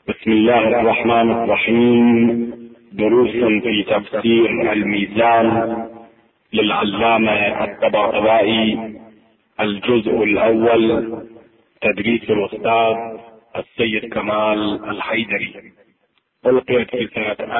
بسم الله الرحمن الرحيم. دروس في تفسير الميزان للعلامة الطباطبائي، الجزء الأول، تدريس الأستاذ السيد كمال الحيدري. ألقيت في سنة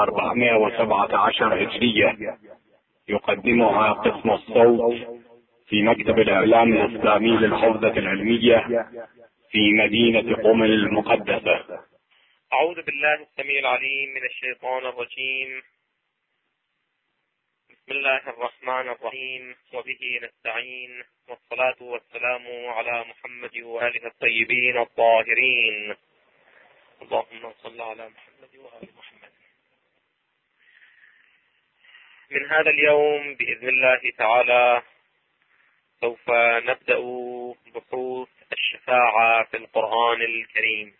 1417 هجرية. يقدمها قسم الصوت في مكتب الإعلام الإسلامي للحوزة العلمية في مدينة قم المقدسة. أعوذ بالله السميع العليم من الشيطان الرجيم. بسم الله الرحمن الرحيم، وبه نستعين، والصلاة والسلام على محمد وآله الطيبين الطاهرين. اللهم صل على محمد وآل محمد. من هذا اليوم بإذن الله تعالى سوف نبدأ بحوث الشفاعة في القرآن الكريم.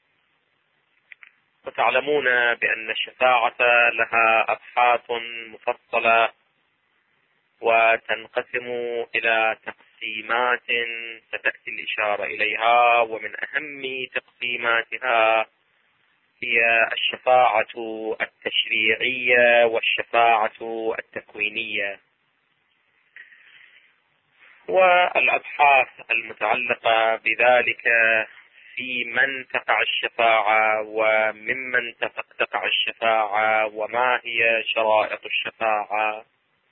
وتعلمون بأن الشفاعة لها أبحاث مفصلة وتنقسم إلى تقسيمات ستأتي الإشارة إليها، ومن أهم تقسيماتها هي الشفاعة التشريعية والشفاعة التكوينية. والأبحاث المتعلقة بذلك في من تقع الشفاعة وممن تقع الشفاعة، وما هي شرائط الشفاعة،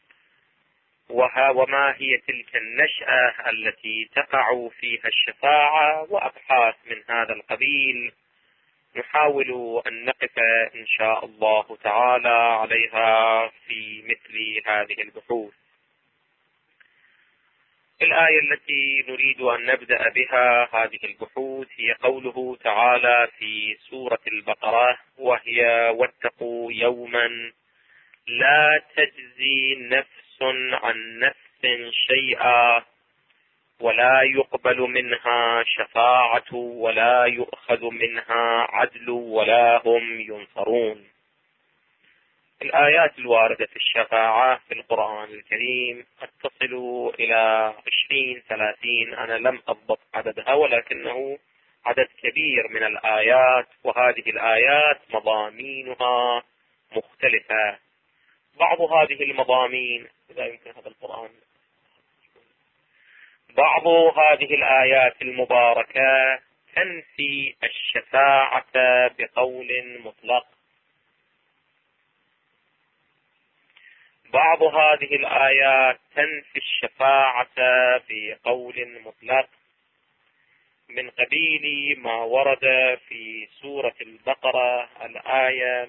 وما هي تلك النشأة التي تقع فيها الشفاعة، وأبحاث من هذا القبيل نحاول أن نقف إن شاء الله تعالى عليها في مثل هذه البحوث. الآية التي نريد أن نبدأ بها هذه البحوث هي قوله تعالى في سورة البقرة، وهي: واتقوا يوما لا تجزي نفس عن نفس شيئا ولا يقبل منها شفاعة ولا يؤخذ منها عدل ولا هم ينصرون. الآيات الواردة في الشفاعة في القرآن الكريم قد تصل إلى 20-30، أنا لم أضبط عددها، ولكنه عدد كبير من الآيات، وهذه الآيات مضامينها مختلفة. بعض هذه المضامين، إذا يمكن هذا القرآن، بعض هذه الآيات المباركة تنفي الشفاعة بقول مطلق، بعض هذه الآيات تنفي الشفاعة بقول مطلق، من قبيل ما ورد في سورة البقرة الآية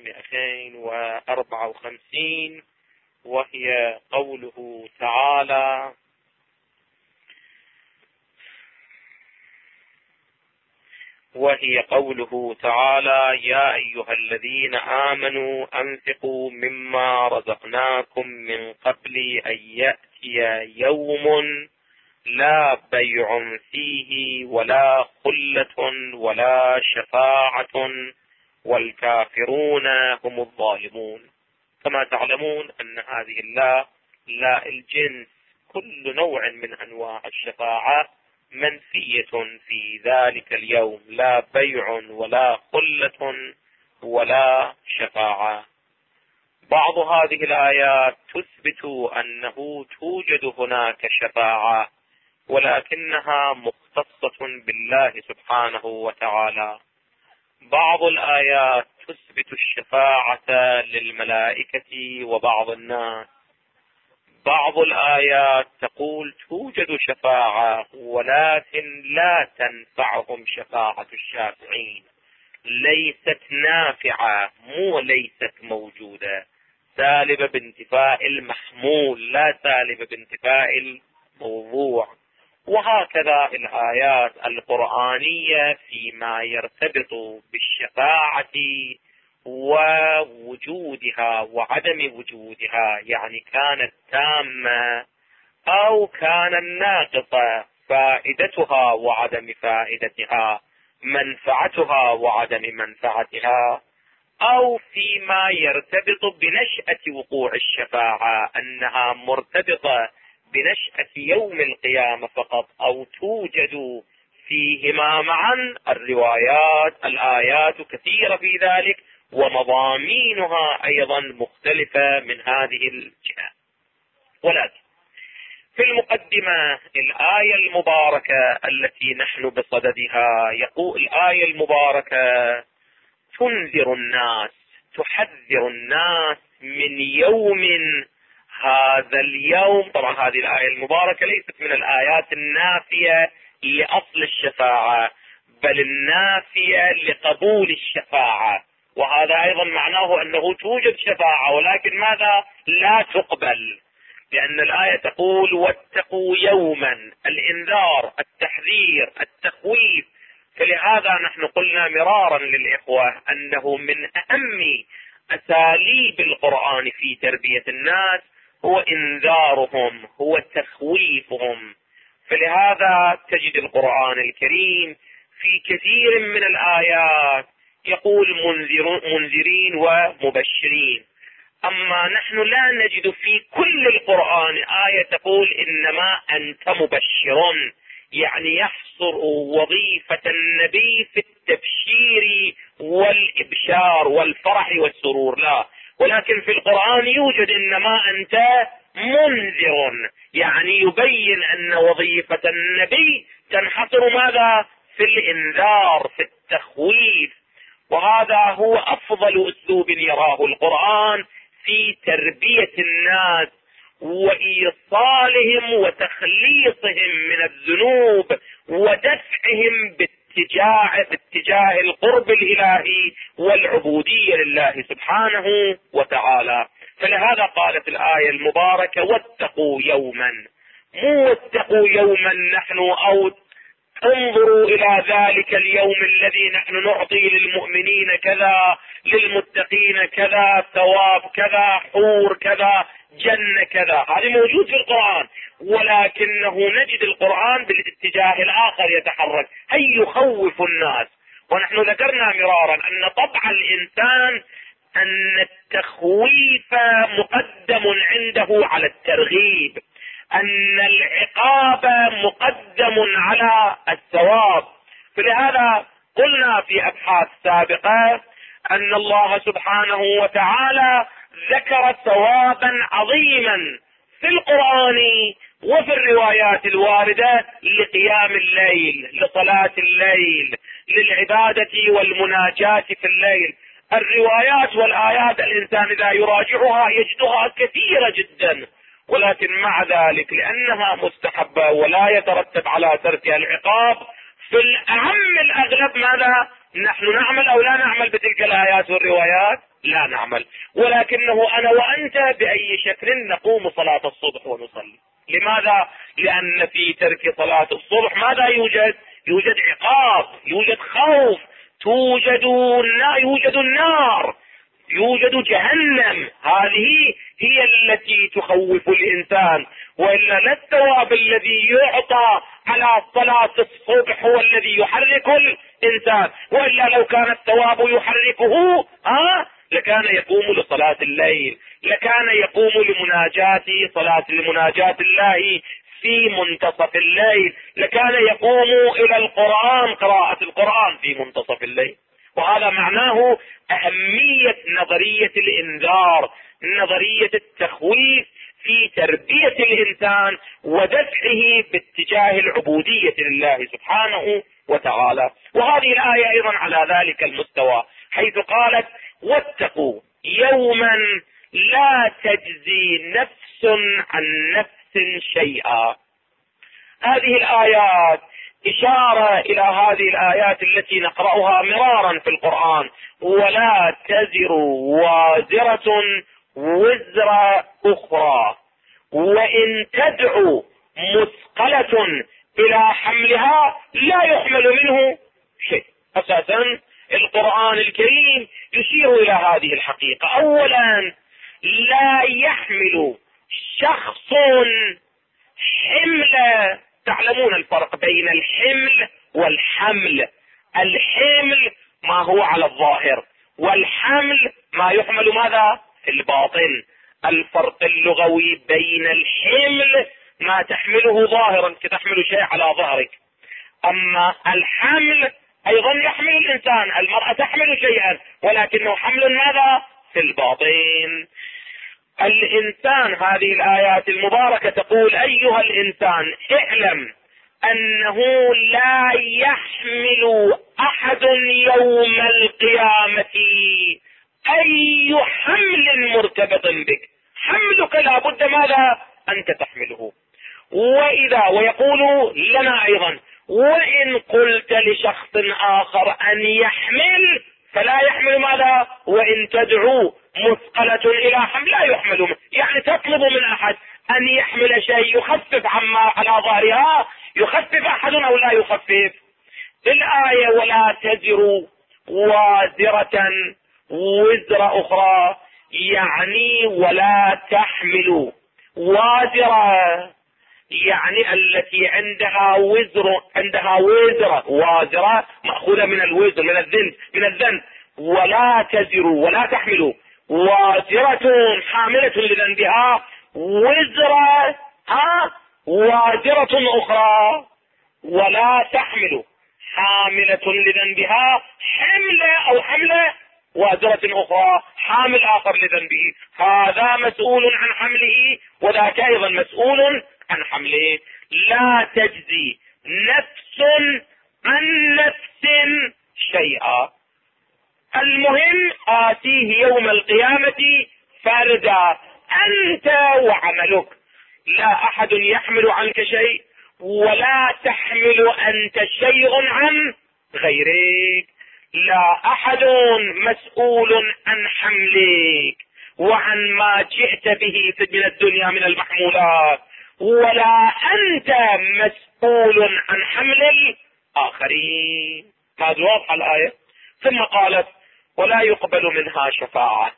254، وهي قوله تعالى: يا أيها الذين آمنوا أنفقوا مما رزقناكم من قبل أن يأتي يوم لا بيع فيه ولا خلة ولا شفاعة والكافرون هم الظالمون. كما تعلمون أن هذه لا الجنس، كل نوع من أنواع الشفاعة منفية في ذلك اليوم، لا بيع ولا خلة ولا شفاعة. بعض هذه الآيات تثبت أنه توجد هناك شفاعة، ولكنها مختصة بالله سبحانه وتعالى. بعض الآيات تثبت الشفاعة للملائكة وبعض الناس. بعض الآيات تقول توجد شفاعة ولكن لا تنفعهم شفاعة الشافعين، ليست نافعة، ليست موجودة، سالبة بانتفاء المحمول لا سالبة بانتفاء الموضوع. وهكذا الآيات القرآنية فيما يرتبط بالشفاعة ووجودها وعدم وجودها، يعني كانت تامة أو كانت ناقصة، فائدتها وعدم فائدتها، منفعتها وعدم منفعتها، أو فيما يرتبط بنشأة وقوع الشفاعة، أنها مرتبطة بنشأة يوم القيامة فقط، أو توجد فيهما معا الروايات الآيات كثيرة في ذلك، ومضامينها أيضا مختلفة من هذه الجهة. ولكن في المقدمة الآية المباركة التي نحن بصددها، يقول الآية المباركة تنذر الناس، تحذر الناس من يوم، هذا اليوم. طبعا هذه الآية المباركة ليست من الآيات النافية لأصل الشفاعة، بل النافية لقبول الشفاعة، وهذا أيضا معناه أنه توجد شفاعة ولكن ماذا؟ لا تقبل، لأن الآية تقول واتقوا يوما، الإنذار، التحذير، التخويف. فلهذا نحن قلنا مرارا للإخوة أنه من أهم أساليب القرآن في تربية الناس هو إنذارهم، هو تخويفهم. فلهذا تجد القرآن الكريم في كثير من الآيات يقول منذرين ومبشرين، أما نحن لا نجد في كل القرآن آية تقول إنما أنت مبشر، يعني يحصر وظيفة النبي في التبشير والإبشار والفرح والسرور، لا، ولكن في القرآن يوجد إنما أنت منذر، يعني يبين أن وظيفة النبي تنحصر ماذا؟ في الإنذار، في التخويف. وهذا هو أفضل أسلوب يراه القرآن في تربية الناس وإيصالهم وتخليصهم من الذنوب ودفعهم باتجاه القرب الإلهي والعبودية لله سبحانه وتعالى. فلهذا قالت الآية المباركة واتقوا يوما، مو واتقوا يوما نحن أو انظروا إلى ذلك اليوم الذي نحن نعطي للمؤمنين كذا، للمتقين كذا، ثواب كذا، حور كذا، جنة كذا، هذا موجود في القرآن، ولكنه نجد القرآن بالاتجاه الآخر يتحرك، هي يخوف الناس. ونحن ذكرنا مرارا أن طبع الإنسان أن التخويف مقدم عنده على الترغيب، أن العقاب مقدم على الثواب. فلهذا قلنا في أبحاث سابقة أن الله سبحانه وتعالى ذكر ثوابا عظيما في القرآن وفي الروايات الواردة لقيام الليل، لصلاة الليل، للعبادة والمناجاة في الليل. الروايات والآيات الإنسان إذا يراجعها يجدها كثيرة جدا، ولكن مع ذلك لأنها مستحبة ولا يترتب على تركها العقاب، في الأهم الأغلب ماذا؟ نحن نعمل أو لا نعمل بتلك الآيات والروايات؟ لا نعمل. ولكنه أنا وأنت بأي شكل نقوم صلاة الصبح ونصلي. لماذا؟ لأن في ترك صلاة الصبح ماذا يوجد؟ يوجد عقاب، يوجد خوف، يوجد النار، يوجد جهنم. هذه هي التي تخوف الإنسان، وإلا لا الثواب الذي يعطى على صلاة الصبح هو الذي يحرك الإنسان، وإلا لو كان الثواب يحركه لكان يقوم لصلاة الليل، لكان يقوم صلاة لمناجاة الله في منتصف الليل، لكان يقوم إلى القرآن، قراءة القرآن في منتصف الليل. وهذا معناه أهمية نظرية الإنذار، نظرية التخويف في تربية الإنسان ودفعه باتجاه العبودية لله سبحانه وتعالى. وهذه الآية أيضا على ذلك المستوى، حيث قالت واتقوا يوما لا تجزي نفس عن نفس شيئا. هذه الآيات إشارة إلى هذه الآيات التي نقرأها مرارا في القرآن، ولا تزر وازرة وزر أخرى وإن تدعو مثقلة إلى حملها لا يحمل منه شيء. أساسا القرآن الكريم يشير إلى هذه الحقيقة. أولا لا يحمل شخص حمل، تعلمون الفرق بين الحمل والحمل. الحمل ما هو على الظاهر، والحمل ما يحمل ماذا؟ في الباطن. الفرق اللغوي بين الحمل ما تحمله ظاهرا كتحمل شيء على ظهرك، اما الحمل ايضا يحمل الانسان، المرأة تحمل شيئا ولكنه حمل ماذا؟ في الباطن. الانسان، هذه الايات المباركة تقول: ايها الانسان اعلم انه لا يحمل احد يوم القيامة اي حمل مرتبط بك، حملك لا بد ماذا؟ انت تحمله. ويقول لنا ايضا: وان قلت لشخص اخر ان يحمل فلا يحمل ماذا؟ وان تدعو مثقلة الى حمل لا يحمل، يعني تطلب من احد ان يحمل شيء يخفف عما على ظهرها، يخفف احد او لا يخفف؟ الآية: ولا تزر وازرة وزر اخرى، يعني ولا تحمل وازرة، يعني التي عندها وزر، عندها وازرة مأخوذة من الوزر، من الذنب. ولا تزر، ولا تحمل وازرة حاملة لذنبها وزر وازرة اخرى، ولا تحمل حاملة لذنبها حمل وازرة اخرى، حامل اخر لذنبه، هذا مسؤول عن حمله وذاك ايضا مسؤول عن حمله. لا تجزي نفس عن نفس شيئا. المهم آتيه يوم القيامة فردا، انت وعملك، لا احد يحمل عنك شيء ولا تحمل انت شيء عن غيرك، لا احد مسؤول عن حملك وعن ما جئت به من الدنيا من المحمولات، ولا انت مسؤول عن حمل الاخرين. هذا واضح الآية. ثم قالت: ولا يقبل منها شفاعة.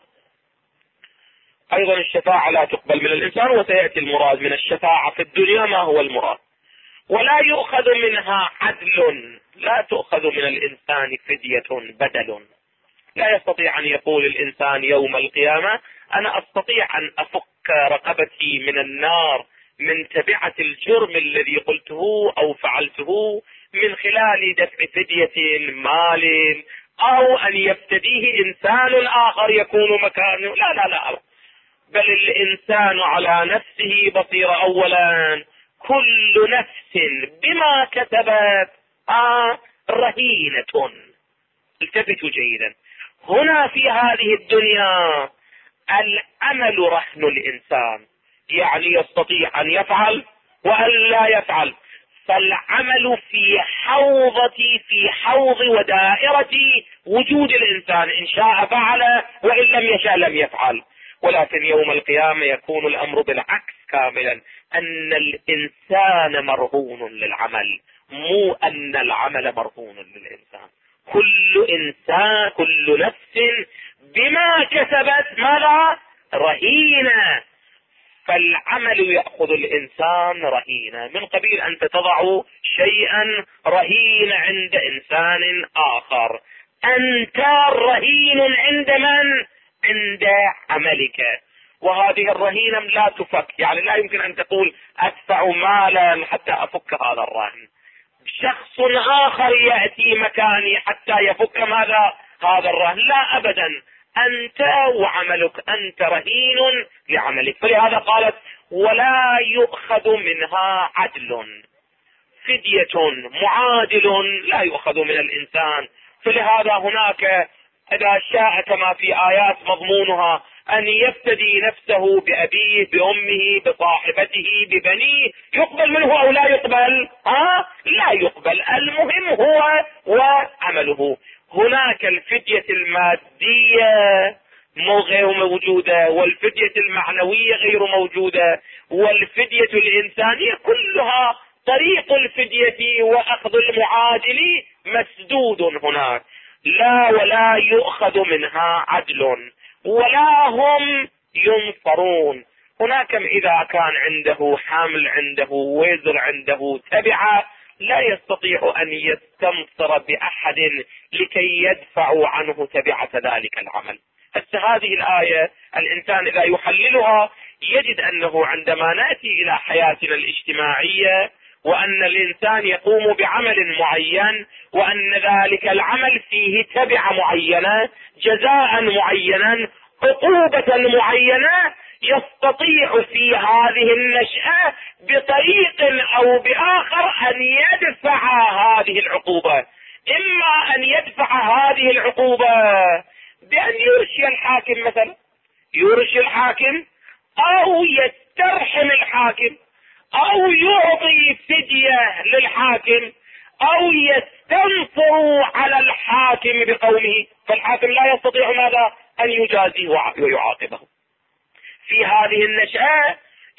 ايضا الشفاعة لا تقبل من الانسان، وسيأتي المراد من الشفاعة في الدنيا ما هو المراد. ولا يؤخذ منها عدل، لا تؤخذ من الانسان فدية بدل. لا يستطيع ان يقول الانسان يوم القيامة: انا استطيع ان افك رقبتي من النار من تبعة الجرم الذي قلته او فعلته من خلال دفع فدية مال، او ان يفتديه انسان اخر يكون مكانه. لا لا لا، بل الانسان على نفسه بصير. اولا كل نفس بما كسبت رهينة. التفتوا جيدا، هنا في هذه الدنيا العمل رهن الانسان، يعني يستطيع ان يفعل وان لا يفعل، فالعمل في حوض ودائرة وجود الانسان، ان شاء فعل وان لم يشاء لم يفعل. ولكن يوم القيامة يكون الامر بالعكس كاملا، ان الانسان مرهون للعمل، مو ان العمل مرهون للانسان. كل نفس بما كسبت ماذا؟ رهينة. فالعمل يأخذ الانسان رهينة، من قبيل انت تضع شيئا رهين عند انسان اخر، انت رهين عند من؟ عند عملك. وهذه الرهينة لا تفك، يعني لا يمكن ان تقول ادفع مالا حتى افك هذا الرهن، شخص اخر يأتي مكاني حتى يفك ماذا؟ هذا الرهن. لا ابدا، انت وعملك، انت رهين لعملك. فلهذا قالت: ولا يؤخذ منها عدل، فدية معادل لا يؤخذ من الانسان. فلهذا هناك اذا شاء كما في ايات مضمونها ان يفتدي نفسه بابيه بامه بصاحبته ببنيه، يقبل منه او لا يقبل؟ لا يقبل. المهم هو وعمله. هناك الفدية المادية غير موجودة، والفدية المعنوية غير موجودة، والفدية الانسانية كلها طريق الفدية واخذ المعادل مسدود هناك. لا، ولا يؤخذ منها عدل ولا هم ينصرون. هناك اذا كان عنده حمل، عنده وزر، عنده تبعة، لا يستطيع ان يستنصر باحد لكي يدفع عنه تبعة ذلك العمل. هذه الآية الانسان اذا يحللها يجد انه عندما نأتي الى حياتنا الاجتماعية وأن الإنسان يقوم بعمل معين، وأن ذلك العمل فيه تبعة معينة، جزاء معينا، عقوبة معينة، يستطيع في هذه النشأة بطريق أو بآخر أن يدفع هذه العقوبة. إما أن يدفع هذه العقوبة بأن يرشي الحاكم مثلا، يرشي الحاكم، أو يسترحم الحاكم، أو يعطي فدية للحاكم، أو يستنصر على الحاكم بقوله، فالحاكم لا يستطيع ماذا؟ أن يجازيه ويعاقبه. في هذه النشأة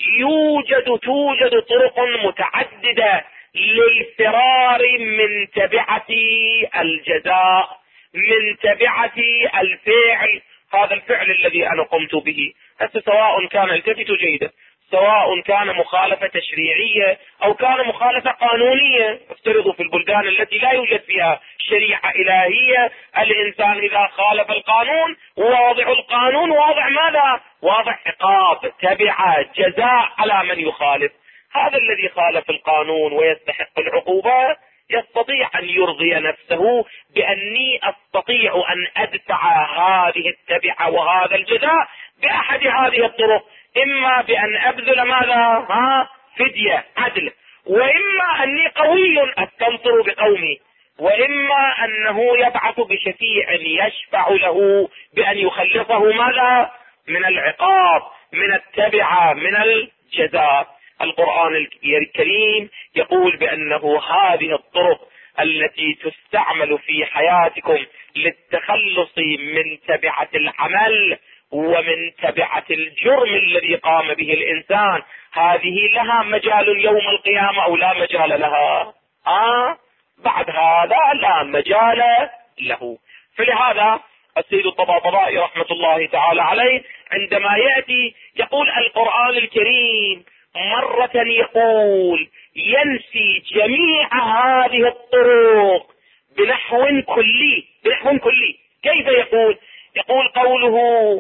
توجد طرق متعددة للفرار من تبعة الجزاء، من تبعة الفعل، هذا الفعل الذي أنا قمت به، سواء كان، التفتوا جيدا، سواء كان مخالفة تشريعية أو كان مخالفة قانونية. افترضوا في البلدان التي لا يوجد فيها شريعة إلهية، الإنسان إذا خالف القانون، واضع القانون واضع ماذا؟ واضع عقاب، تبعة، جزاء على من يخالف. هذا الذي خالف القانون ويستحق العقوبة يستطيع أن يرضي نفسه بأني أستطيع أن أدفع هذه التبعة وهذا الجزاء بأحد هذه الطرق، إما بأن أبذل ماذا؟ فدية، عدل، وإما أني قوي أستنصر بقومي، وإما أنه يبعث بشفيع يشفع له بأن يخلصه ماذا؟ من العقاب، من التبعة، من الجزاء. القرآن الكريم يقول بأنه هذه الطرق التي تستعمل في حياتكم للتخلص من تبعة العمل ومن تبعة الجرم الذي قام به الإنسان، هذه لها مجال يوم القيامة أو لا مجال لها؟ بعد هذا لا مجال له. فلهذا السيد الطباطبائي رحمة الله تعالى عليه عندما يأتي يقول القرآن الكريم مرة يقول ينسي جميع هذه الطرق بنحو كلي. كيف يقول؟ يقول قوله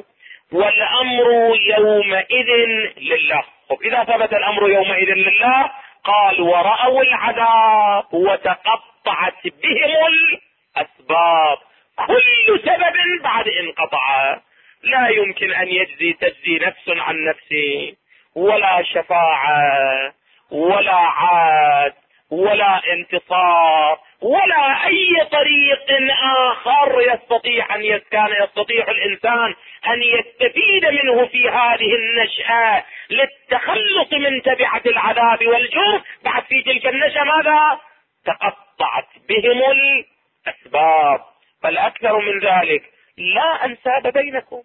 والأمر يومئذ لله. إذا ثبت الأمر يومئذ لله، قال ورأوا العذاب وتقطعت بهم الأسباب، كل سبب بعد انقطع. لا يمكن أن تجزي نفس عن نفسه، ولا شفاعة، ولا عاد، ولا انتصار، ولا أي طريق آخر يستطيع الإنسان أن يستفيد منه في هذه النشأة للتخلص من تبعة العذاب والجرم. بعد في تلك النشأة ماذا؟ تقطعت بهم الأسباب. بل أكثر من ذلك، لا أنساب بينكم.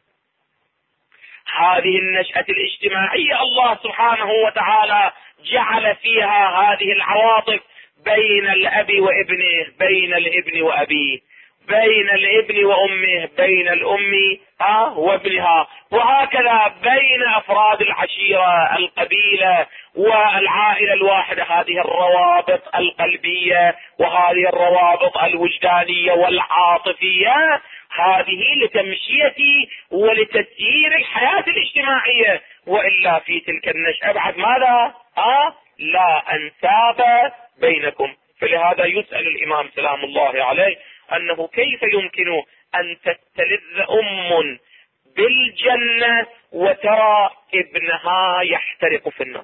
هذه النشأة الاجتماعية الله سبحانه وتعالى جعل فيها هذه العواطف بين الأب وابنه، بين الابن وأبيه، بين الابن وأمه، بين الأم وابنها، وهكذا بين أفراد العشيرة، القبيلة والعائلة الواحدة. هذه الروابط القلبية وهذه الروابط الوجدانية والعاطفية، هذه لتمشية ولتسيير الحياة الاجتماعية. وإلا في تلك النشأة بعد ماذا؟ لا أنساب بينكم. فلهذا يسأل الإمام سلام الله عليه أنه كيف يمكن أن تستلذ أم بالجنة وترى ابنها يحترق في النار؟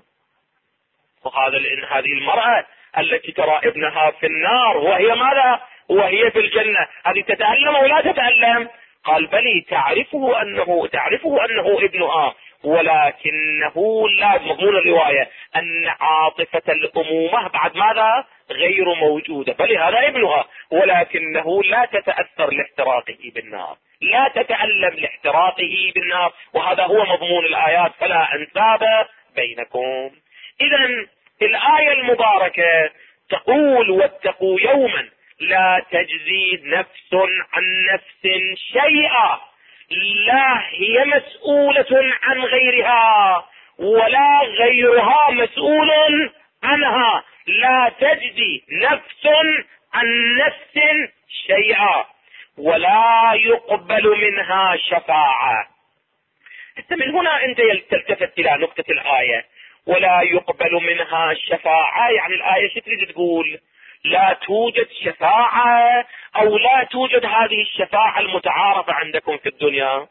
هذه المرأة التي ترى ابنها في النار وهي ماذا؟ وهي في الجنة، هذه تتألم أو لا تتألم؟ قال بلي تعرفه أنه ابنها، ولكنه لا، مضمون الرواية أن عاطفة الأمومة بعد ماذا؟ غير موجودة. بل هذا ابنها، ولكنه لا تتأثر لاحتراقه بالنار، لا تتألم لاحتراقه بالنار. وهذا هو مضمون الآيات فلا أنساب بينكم. إذن الآية المباركة تقول واتقوا يوما لا تجزي نفس عن نفس شيئا، لا هي مسؤولة عن غيرها ولا غيرها مسؤول عنها. لا تجزي نفس عن نفس شيئا ولا يقبل منها شفاعة. من هنا أنت تلتفت إلى نقطة الآية ولا يقبل منها الشفاعة. يعني الآية شو تريد تقول؟ لا توجد شفاعة أو لا توجد هذه الشفاعة المتعارفة عندكم في الدنيا.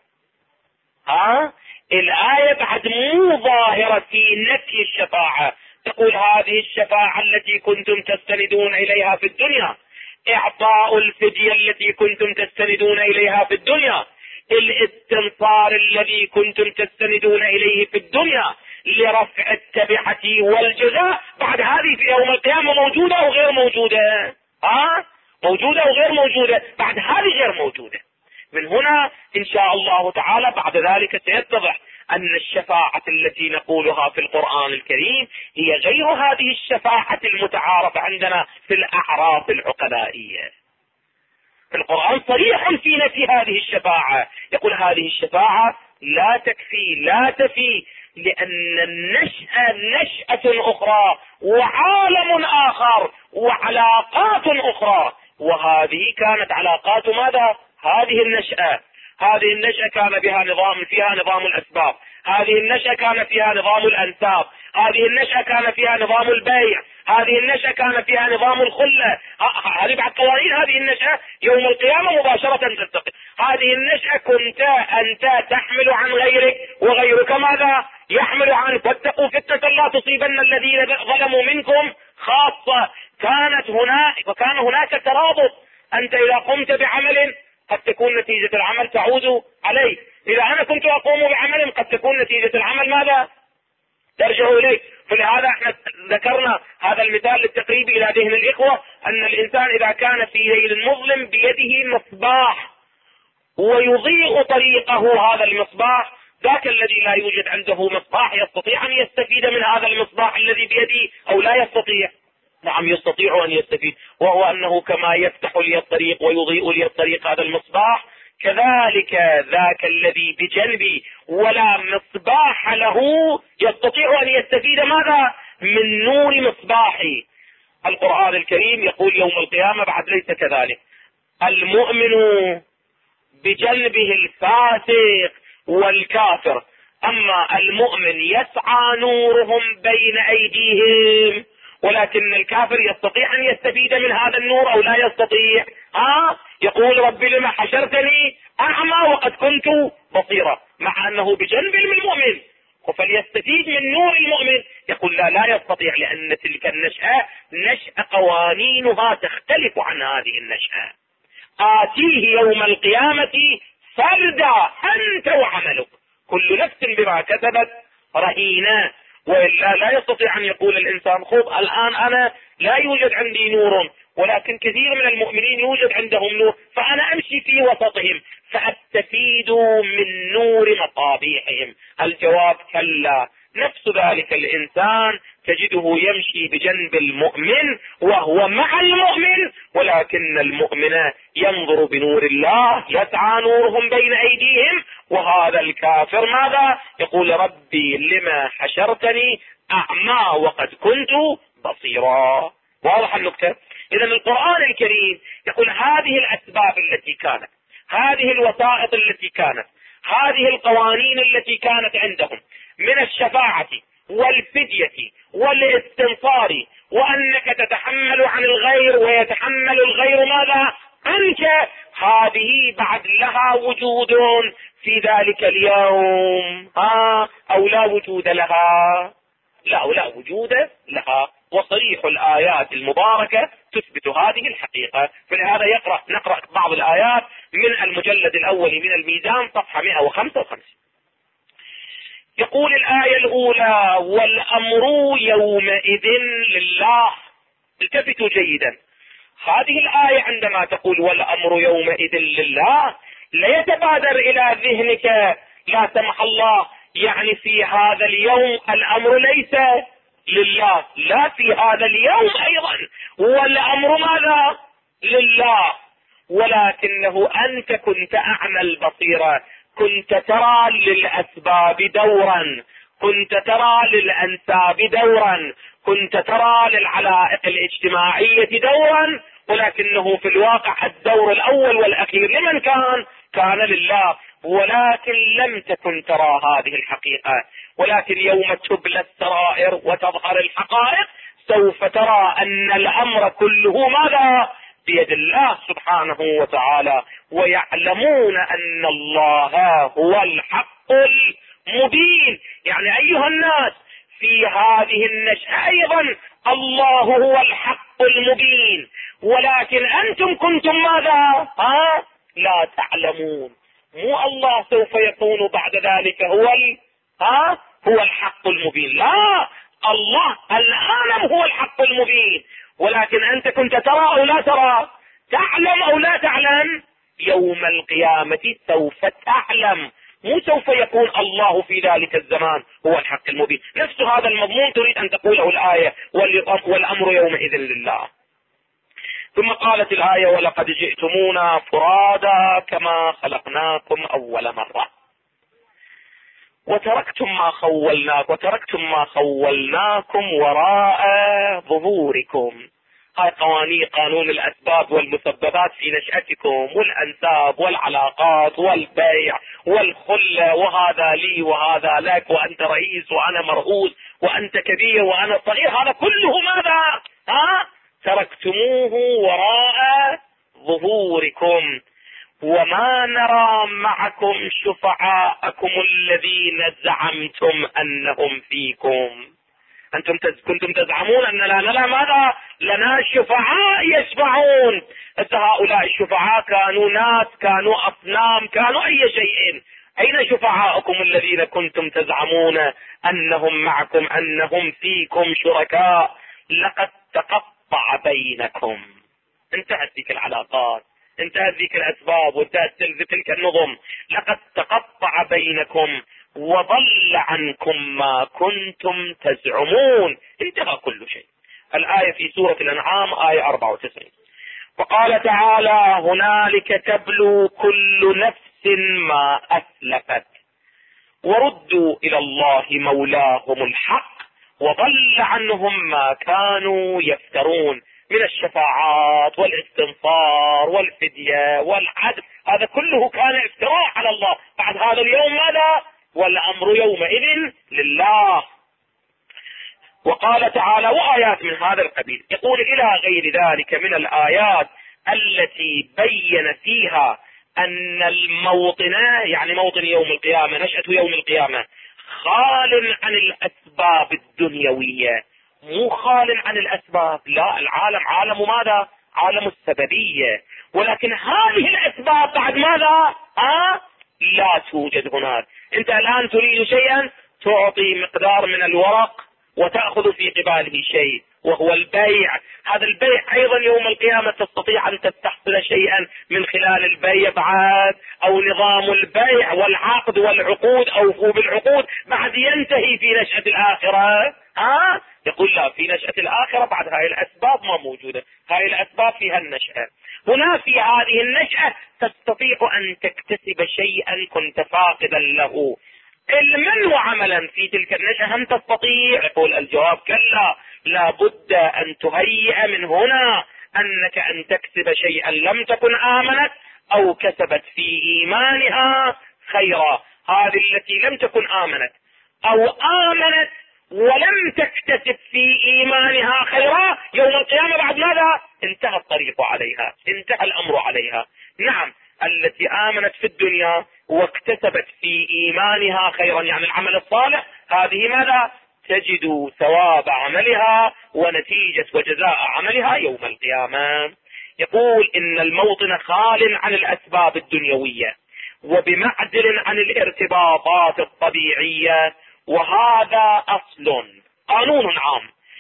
الآية بعد مو ظاهرة في نفي الشفاعة، تقول هذه الشفاعة التي كنتم تستندون إليها في الدنيا، إعطاء الفدية التي كنتم تستندون إليها في الدنيا، الاستنصار الذي كنتم تستندون إليه في الدنيا لرفع التبعة والجزاء، بعد هذه في يوم القيامة موجودة أو غير موجودة؟ موجودة أو غير موجودة؟ بعد هذه غير موجودة. من هنا إن شاء الله تعالى بعد ذلك سيتضح أن الشفاعة التي نقولها في القرآن الكريم هي غير هذه الشفاعة المتعارف عندنا في الأعراف العقلائية. القرآن صريح في نفي هذه الشفاعة، يقول هذه الشفاعة لا تكفي لا تفي، لأن النشأة نشأة أخرى وعالم آخر وعلاقات أخرى، وهذه كانت علاقات ماذا؟ هذه النشأة كان بها نظام، فيها نظام الأسباب، هذه النشأة كان فيها نظام الأنساب، هذه النشأة كان فيها نظام البيع، هذه النشأة كان فيها نظام الخلة، هذه بعد قوانين هذه النشأة يوم القيامة مباشرة تلتقي. هذه النشأة كنت أنت تحمل عن غيرك وغيرك ماذا؟ يحمل عنك، واتقوا فتنة لا تصيبن الذين ظلموا منكم خاصة. وكان هناك ترابط، أنت إذا قمت بعمل قد تكون نتيجة العمل تعود عليك، إذا أنا كنت أقوم بعمل قد تكون نتيجة العمل ماذا؟ ترجع إليك. فلهذا احنا ذكرنا هذا المثال للتقريب إلى ذهن الإخوة، أن الإنسان إذا كان في ليل مظلم بيده مصباح ويضيء طريقه هذا المصباح، ذاك الذي لا يوجد عنده مصباح يستطيع أن يستفيد من هذا المصباح الذي بيده أو لا يستطيع؟ نعم يستطيع أن يستفيد، وهو أنه كما يفتح لي الطريق ويضيء لي الطريق هذا المصباح، كذلك ذاك الذي بجنبي ولا مصباح له يستطيع أن يستفيد ماذا؟ من نور مصباحي. القرآن الكريم يقول يوم القيامة بعد ليس كذلك، المؤمن بجنبه الفاسق والكافر، أما المؤمن يسعى نورهم بين أيديهم، ولكن الكافر يستطيع أن يستفيد من هذا النور أو لا يستطيع؟ يقول ربي لما حشرتني أعمى وقد كنت بصيرا، مع أنه بجنب المؤمن، فليستفيد من نور المؤمن. يقول لا يستطيع، لأن تلك النشأة نشأة قوانينها تختلف عن هذه النشأة. آتيه يوم القيامة فردا أنت وعملك، كل نفس بما كسبت رهينة. وإلا لا يستطيع أن يقول الإنسان خذ الآن أنا لا يوجد عندي نور، ولكن كثير من المؤمنين يوجد عندهم نور، فأنا أمشي في وسطهم فأستفيد من نور مصابيحهم. الجواب كلا، نفس ذلك الإنسان تجده يمشي بجنب المؤمن وهو مع المؤمن، ولكن المؤمن ينظر بنور الله، يسعى نورهم بين أيديهم، وهذا الكافر ماذا؟ يقول ربي لما حشرتني أعمى وقد كنت بصيرا. واضح النكتة؟ إذن القرآن الكريم يقول هذه الأسباب التي كانت، هذه الوسائط التي كانت، هذه القوانين التي كانت عندهم من الشفاعة والفدية والاستنصار، وأنك تتحمل عن الغير ويتحمل الغير ماذا؟ عنك، هذه بعد لها وجود في ذلك اليوم أو لا وجود لها؟ لا وجود لها، وصريح الآيات المباركة تثبت هذه الحقيقة. فلهذا نقرأ بعض الآيات من المجلد الأول من الميزان صفحة 155. يقول الآية الأولى والأمر يومئذ لله. التفتوا جيدا، هذه الآية عندما تقول والأمر يومئذ لله لا يتبادر إلى ذهنك لا سمح الله يعني في هذا اليوم الأمر ليس لله، لا، في هذا اليوم أيضا والأمر ماذا؟ لله، ولكنه أنت كنت أعمى البصيرة، كنت ترى للأسباب دورا، كنت ترى للأنساب دورا، كنت ترى للعلائق الاجتماعية دورا، ولكنه في الواقع الدور الأول والأخير لمن كان لله. ولكن لم تكن ترى هذه الحقيقة، ولكن يوم تبلى السرائر وتظهر الحقائق سوف ترى أن الأمر كله ماذا؟ بيد الله سبحانه وتعالى، ويعلمون أن الله هو الحق المبين. يعني أيها الناس في هذه النشأة أيضا الله هو الحق المبين، ولكن أنتم كنتم ماذا؟ لا تعلمون. مو الله سوف يكون بعد ذلك هو الحق المبين، لا، الله الآن هو الحق المبين، ولكن أنت كنت ترى أو لا ترى؟ تعلم أو لا تعلم؟ يوم القيامة سوف تعلم، مو سوف يكون الله في ذلك الزمان هو الحق المبين. نفس هذا المضمون تريد أن تقوله الآية والأمر يومئذ لله. ثم قالت الآية ولقد جئتمونا فرادا كما خلقناكم أول مرة وتركتم ما خولناكم وراء ظهوركم. هاي قانون الأسباب والمسببات في نشأتكم، والأنساب والعلاقات والبيع والخلة، وهذا لي وهذا لك، وأنت رئيس وأنا مرؤوس، وأنت كبير وأنا صغير، هذا كله ماذا؟ تركتموه وراء ظهوركم وما نرى معكم شفعاءكم الذين زعمتم أنهم فيكم. أنتم كنتم تزعمون أن لنا ماذا؟ لنا شفعاء يشفعون. هؤلاء الشفعاء كانوا ناس، كانوا أصنام، كانوا أي شيء. أين شفعاءكم الذين كنتم تزعمون أنهم معكم، أنهم فيكم شركاء؟ لقد تقطع بينكم. انتهت ذيك العلاقات، انتهت ذيك الأسباب، وانتهت تلك النظم. لقد تقطع بينكم وضل عنكم ما كنتم تزعمون. انتهى كل شيء. الآية في سورة الأنعام آية 94. وقال تعالى هنالك تبلو كل نفس ما أسلفت وردوا إلى الله مولاهم الحق وضل عنهم ما كانوا يفترون من الشفاعات والاستنصار والفدية والعدل. هذا كله كان افتراء على الله. بعد هذا اليوم ماذا؟ والأمر يومئذ لله. وقال تعالى وآيات من هذا القبيل. يقول إلى غير ذلك من الآيات التي بين فيها أن الموطن، يعني موطن يوم القيامة، نشأة يوم القيامة، خال عن الأسباب الدنيوية. مو خال عن الأسباب، لا، العالم عالم ماذا؟ عالم السببية. ولكن هذه الأسباب بعد ماذا؟ لا توجد هناك. انت الآن تريد شيئا، تعطي مقدار من الورق وتأخذ في قباله شيء وهو البيع. هذا البيع أيضا يوم القيامة تستطيع أن تستحصل شيئا من خلال البيع بعد، أو نظام البيع والعقد والعقود، أوفوا بالعقود، بعد ينتهي في نشأة الآخرة. يقول لا، في نشأة الآخرة بعد هاي الأسباب ما موجودة، هاي الأسباب فيها النشأة. هنا في هذه النشأة تستطيع أن تكتسب شيئا كنت فاقدا له، علما وعملا في تلك النشأة. هل تستطيع؟ يقول الجواب كلا، لابد أن تهيئ من هنا أنك أن تكسب شيئا لم تكن آمنت أو كسبت في إيمانها خيرا. هذه التي لم تكن آمنت أو آمنت ولم تكتسب في إيمانها خيرا، يوم القيامة بعد ماذا؟ انتهى الطريق عليها، انتهى الأمر عليها. نعم، التي آمنت في الدنيا واكتسبت في إيمانها خيرا، يعني العمل الصالح، هذه ماذا؟ تجد ثواب عملها ونتيجة وجزاء عملها يوم القيامة. يقول إن الموطن خال عن الأسباب الدنيوية وبمعزل عن الارتباطات الطبيعية، وهذا أصل قانون عام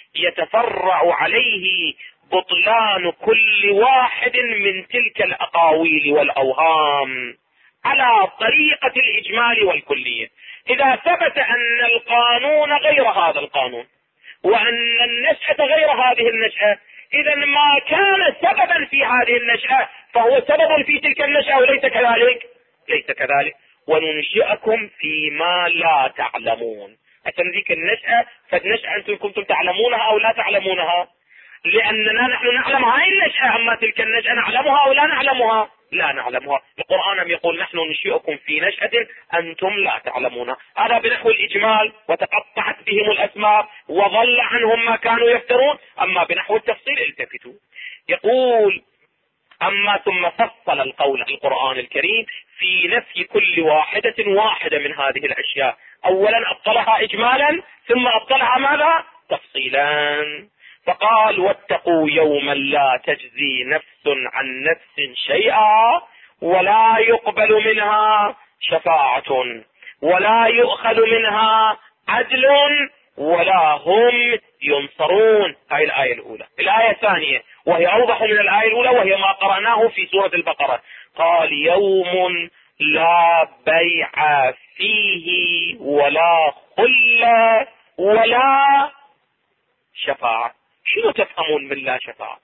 يتفرع عليه بطلان كل واحد من تلك الأقاويل والأوهام على طريقة الإجمال والكلية. إذا ثبت أن القانون غير هذا القانون وأن النشأة غير هذه النشأة، إذا ما كان سببا في هذه النشأة فهو سبب في تلك النشأة، وليس كذلك، ليس كذلك. وننشئكم فيما لا تعلمون. عشان ذيك النشأة، فالنشأة أنتم كنتم تعلمونها أو لا تعلمونها؟ لأننا نحن نعلم هاي النشأة، أما تلك النشأة نعلمها أو لا نعلمها؟ لا نعلمها. القرآن يقول نحن ننشئكم في نشأة أنتم لا تعلمونها. هذا بنحو الإجمال، وتقطعت بهم الأسباب وضل عنهم ما كانوا يفترون. أما بنحو التفصيل التفتوا. يقول أما ثم فصل القرآن الكريم في نفي كل واحدة من هذه الأشياء. أولا أبطلها إجمالا، ثم أبطلها ماذا؟ تفصيلا. فقال واتقوا يوما لا تجزي نفس عن نفس شيئا ولا يقبل منها شفاعة ولا يؤخذ منها عدل ولا هم ينصرون. هاي الآية الأولى. الآية الثانية وهي أوضح من الآية الأولى، وهي ما قرأناه في سورة البقرة. قال يوم لا بيع فيه ولا خلة ولا شفاعة. شنو تفهمون من لا شفاعة؟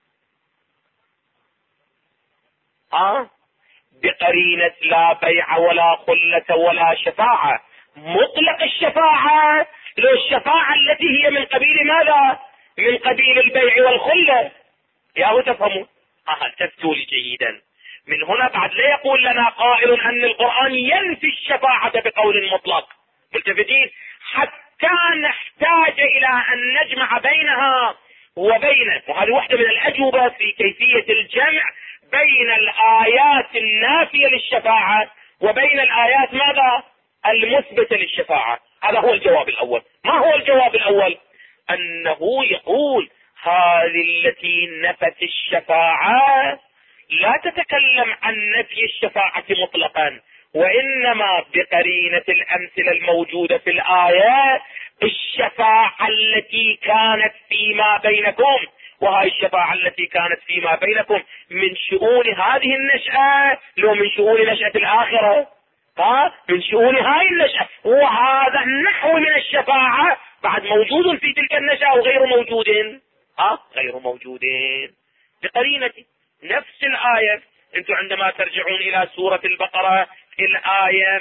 بقرينة لا بيع ولا خلة ولا شفاعة. مطلق الشفاعة لو الشفاعة التي هي من قبيل ماذا؟ من قبيل البيع والخلة. يا تفهمون؟ التفتوا لي جيدا. من هنا بعد لا يقول لنا قائل أن القرآن ينفي الشفاعة بقول مطلق. ملتفتين حتى نحتاج إلى أن نجمع بينها وبين، وهذه واحدة من الأجوبة في كيفية الجمع بين الآيات النافية للشفاعة وبين الآيات ماذا؟ المثبتة للشفاعة. هذا هو الجواب الأول. ما هو الجواب الأول؟ أنه يقول هذه التي نفت الشفاعة لا تتكلم عن نفي الشفاعة مطلقا، وإنما بقرينة الأمثلة الموجودة في الآية الشفاعة التي كانت فيما بينكم. وهي الشفاعة التي كانت فيما بينكم من شؤون هذه النشأة لو من شؤون نشأة الآخرة؟ من شؤون هاي النشأة. وهذا النحو من الشفاعة بعد موجود في تلك النشأة وغير موجود. غير موجود بقرينة نفس الآية. انتم عندما ترجعون إلى سورة البقرة الآية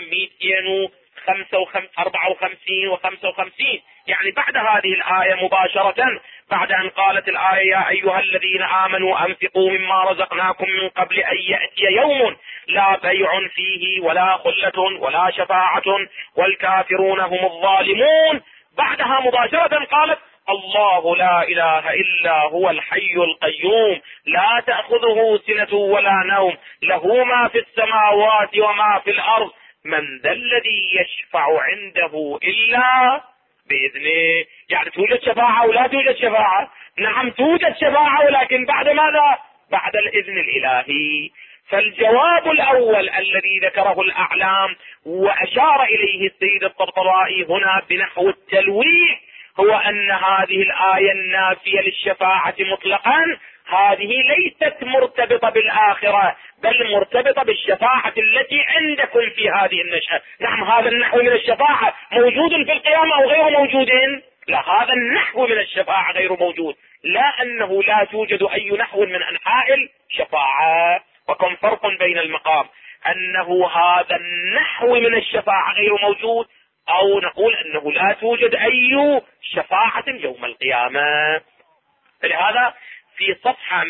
254 و 55، يعني بعد هذه الآية مباشرة، بعد أن قالت الآية يا أيها الذين آمنوا أنفقوا مما رزقناكم من قبل أن يأتي يوم لا بيع فيه ولا خلة ولا شفاعة والكافرون هم الظالمون. بعدها مباشرة قالت الله لا إله إلا هو الحي القيوم لا تأخذه سنة ولا نوم له ما في السماوات وما في الأرض من ذا الذي يشفع عنده إلا بإذنه. يعني توجد شفاعة ولا توجد شفاعة؟ نعم توجد شفاعة، ولكن بعد ماذا؟ بعد الإذن الإلهي. فالجواب الأول الذي ذكره الأعلام وأشار إليه السيد الطبطبائي هنا بنحو التلويح هو أن هذه الآية النافية للشفاعة مطلقا هذه ليست مرتبطة بالآخرة، بل مرتبطة بالشفاعة التي عندكم في هذه النشأة. نعم هذا النحو من الشفاعة موجود في القيامة أو غير موجود؟ لا، هذا النحو من الشفاعة غير موجود، لا أنه لا توجد أي نحو من أنحاء الشفاعة. وكم فرق بين المقام أنه هذا النحو من الشفاعة غير موجود، أو نقول أنه لا توجد أي شفاعة يوم القيامة. لهذا في صفحة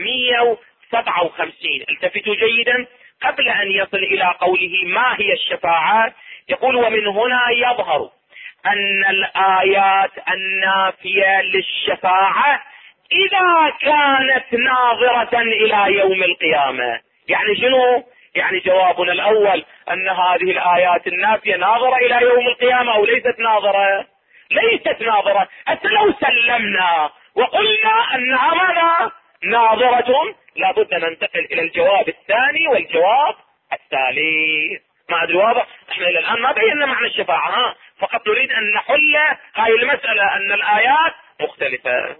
157 التفتوا جيدا قبل أن يصل إلى قوله ما هي الشفاعة، يقول ومن هنا يظهر أن الآيات النافية للشفاعة إذا كانت ناظرة إلى يوم القيامة. يعني شنو؟ يعني جوابنا الأول أن هذه الآيات النافية ناظرة إلى يوم القيامة أو ليست ناظرة؟ ليست ناظرة. حتى لو سلمنا وقلنا أنها ماذا؟ ناظرة، لابد أن ننتقل إلى الجواب الثاني والجواب الثالث. ما أدري واضح؟ احنا إلى الآن ما بينا معنى الشفاعة، فقط نريد أن نحل هاي المسألة أن الآيات مختلفة.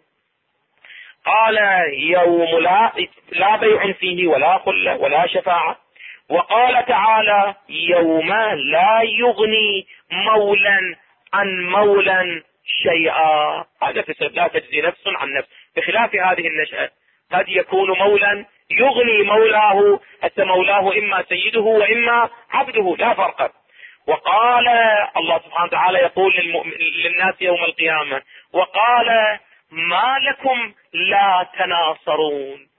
قال يوم لا بيع فيه ولا خلة ولا شفاعة. وقال تعالى يوم لا يغني مولا عن مولا شيئا. هذا لا تجزي نفس عن نفس، بخلاف هذه النشأة قد يكون مولا يغني مولاه، حتى مولاه إما سيده وإما عبده لا فرق. وقال الله سبحانه وتعالى يقول للناس يوم القيامة وقال ما لكم لا تناصرون.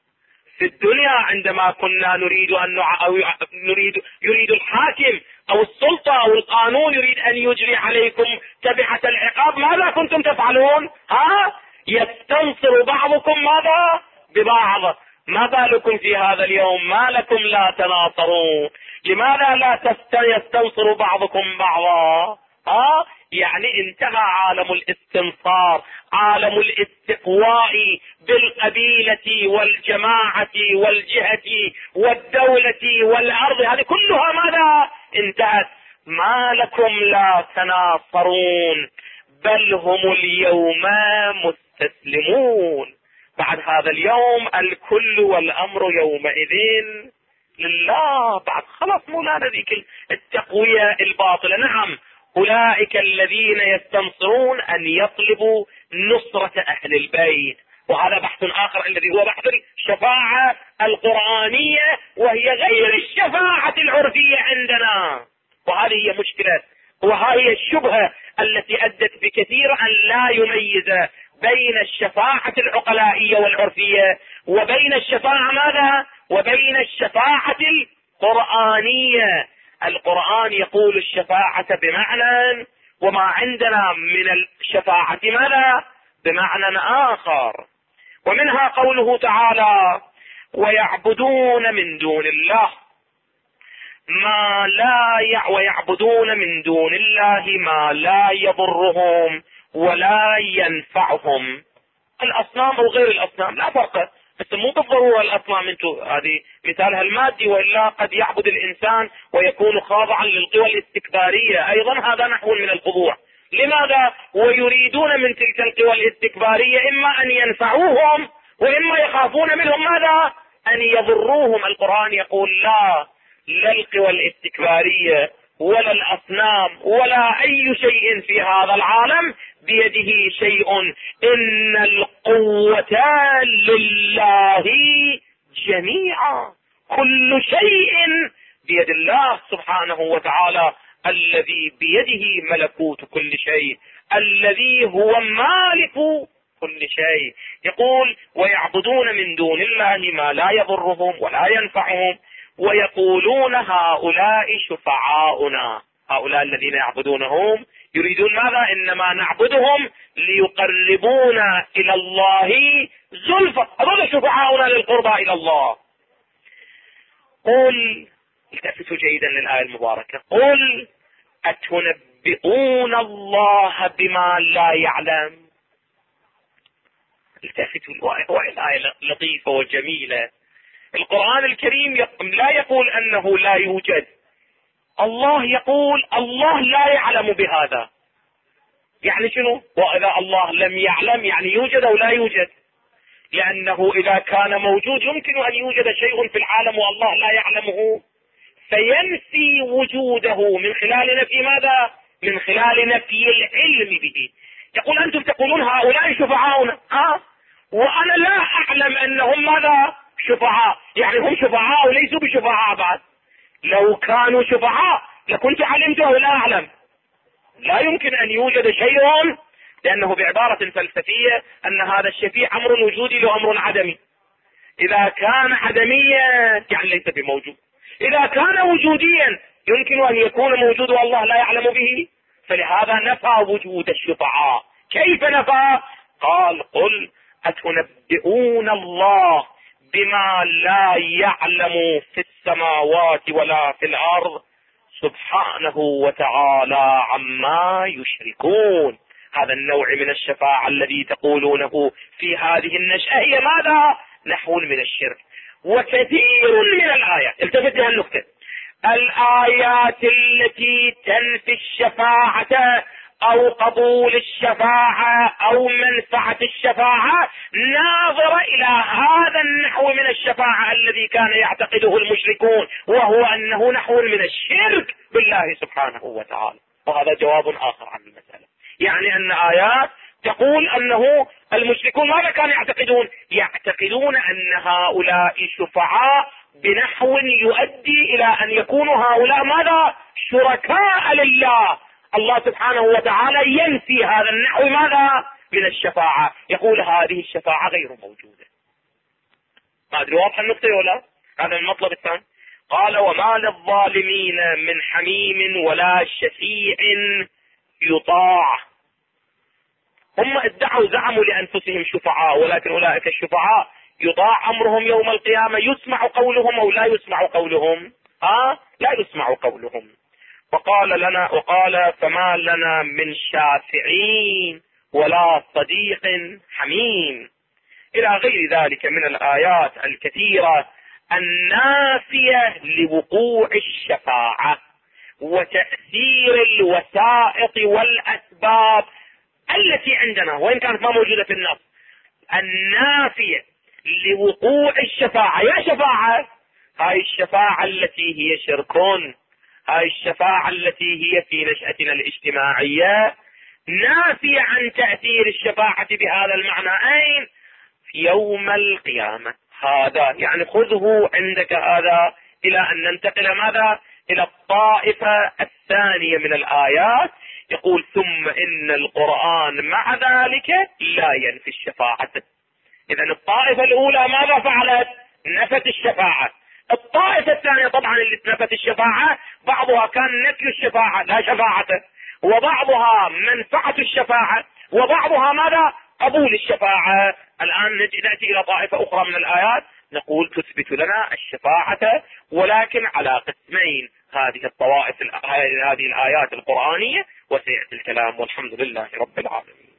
في الدنيا عندما كنا نريد يريد الحاكم او السلطة او القانون يريد ان يجري عليكم تبعة العقاب، ماذا كنتم تفعلون؟ يستنصر بعضكم ماذا ببعض. ما بالكم في هذا اليوم؟ ما لكم لا تناصرون؟ لماذا لا يستنصر بعضكم بعضا؟ يعني انتهى عالم الاستنصار، عالم الاستقواء بالقبيلة والجماعة والجهة والدولة والأرض، هذه كلها ماذا انتهت. ما لكم لا تناصرون بل هم اليوم مستسلمون. بعد هذا اليوم الكل والأمر يومئذ لله. بعد خلاص مولانا ذيك التقوية الباطلة. نعم، أولئك الذين يستنصرون أن يطلبوا نصرة أهل البيت، وهذا بحث آخر الذي هو بحث الشفاعة القرآنية، وهي غير الشفاعة العرفية عندنا. وهذه هي مشكلة، وهذه الشبهة التي أدت بكثير أن لا يميز بين الشفاعة العقلائية والعرفية وبين الشفاعة ماذا؟ وبين الشفاعة القرآنية. القرآن يقول الشفاعة بمعنى، وما عندنا من الشفاعة ماذا؟ بمعنى آخر. ومنها قوله تعالى: ويعبدون من دون الله ويعبدون من دون الله ما لا يضرهم ولا ينفعهم. الأصنام أو غير الأصنام لا فرق، بس مو بالضرورة الأصنام هذه مثالها المادي، وإلا قد يعبد الإنسان ويكون خاضعا للقوى الاستكبارية، أيضا هذا نحو من الخضوع. لماذا؟ ويريدون من تلك القوى الاستكبارية إما أن ينفعوهم وإما يخافون منهم ماذا؟ أن يضروهم. القرآن يقول لا القوى الاستكبارية ولا الأصنام ولا أي شيء في هذا العالم بيده شيء، إن القوة لله جميعا. كل شيء بيد الله سبحانه وتعالى، الذي بيده ملكوت كل شيء، الذي هو مالك كل شيء. يقول: ويعبدون من دون الله ما لا يضرهم ولا ينفعهم ويقولون هؤلاء شفعاؤنا. هؤلاء الذين يعبدونهم يريدون ماذا؟ إنما نعبدهم ليقربونا إلى الله زلفى. هذول شفعاؤنا للقربى إلى الله. قل، التفتوا جيدا للآية المباركة: قل أتنبئون الله بما لا يعلم. التفتوا، الآية لطيفة وجميلة. القرآن الكريم لا يقول أنه لا يوجد، الله يقول الله لا يعلم بهذا. يعني شنو؟ وإذا الله لم يعلم يعني يوجد أو لا يوجد؟ لأنه إذا كان موجود يمكن أن يوجد شيء في العالم والله لا يعلمه، فينفي وجوده من خلال نفي ماذا؟ من خلال نفي العلم به. يقول: أنتم تقولون هؤلاء شفعاؤنا، وأنا لا أعلم أنهم ماذا؟ شفعاء. يعني هم شفعاء وليسوا بشفعاء بعد. لو كانوا شفعاء لكنت علمته ولا أعلم. لا يمكن أن يوجد شيء، لأنه بعبارة فلسفية أن هذا الشفيع أمر وجودي وأمر عدمي. إذا كان عدميا يعني ليس بموجود، إذا كان وجوديا يمكن أن يكون موجود والله لا يعلم به. فلهذا نفى وجود الشفعاء. كيف نفى؟ قال: قل أتنبئون الله بما لا يعلم في السماوات ولا في الأرض سبحانه وتعالى عما يشركون. هذا النوع من الشفاعة الذي تقولونه في هذه النشأة هي ماذا؟ نحو من الشرك. وكثير من الآيات، التفت لها النقطة، الآيات التي تنفي الشفاعة أو قبول الشفاعة أو منفعة الشفاعة ناظرة إلى هذا النحو من الشفاعة الذي كان يعتقده المشركون، وهو أنه نحو من الشرك بالله سبحانه وتعالى. وهذا جواب آخر عن المسألة. يعني أن آيات تقول أنه المشركون ماذا كانوا يعتقدون؟ يعتقدون أن هؤلاء شفعاء بنحو يؤدي إلى أن يكونوا هؤلاء ماذا؟ شركاء لله. الله سبحانه وتعالى ينفي هذا النحو ماذا؟ من الشفاعة. يقول هذه الشفاعة غير موجودة. ما أدري واضح النقطة ولا؟ هذا المطلب الثاني. قال وما للظالمين من حميم ولا شفيع يطاع. هم ادعوا زعموا لأنفسهم شفعاء، ولكن أولئك الشفعاء يطاع أمرهم يوم القيامة، يسمع قولهم أو لا يسمع قولهم؟ لا يسمع قولهم. وقال فما لنا من شافعين ولا صديق حميم، إلى غير ذلك من الآيات الكثيرة النافية لوقوع الشفاعة وتأثير الوسائط والأسباب التي عندنا، وإن كانت ما موجودة في النص، النافية لوقوع الشفاعة. يا شفاعة، هاي الشفاعة التي هي شركون، هاي الشفاعة التي هي في نشأتنا الاجتماعية نافية عن تأثير الشفاعة بهذا المعنى. أين؟ في يوم القيامة. هذا يعني خذه عندك هذا، إلى أن ننتقل ماذا؟ إلى الطائفة الثانية من الآيات. يقول ثم إن القرآن مع ذلك لا ينفي الشفاعة. إذا الطائفة الأولى ماذا فعلت؟ نفت الشفاعة. الطائفة الثانية طبعا اللي نفت الشفاعة بعضها كان نفي الشفاعة لا شفاعة، وبعضها منفعة الشفاعة، وبعضها ماذا؟ قبول الشفاعة. الآن نأتي إلى طائفة أخرى من الآيات نقول تثبت لنا الشفاعة، ولكن على قسمين. هذه الطوائف هذه الآيات القرآنية، وسيأتي الكلام، والحمد لله رب العالمين.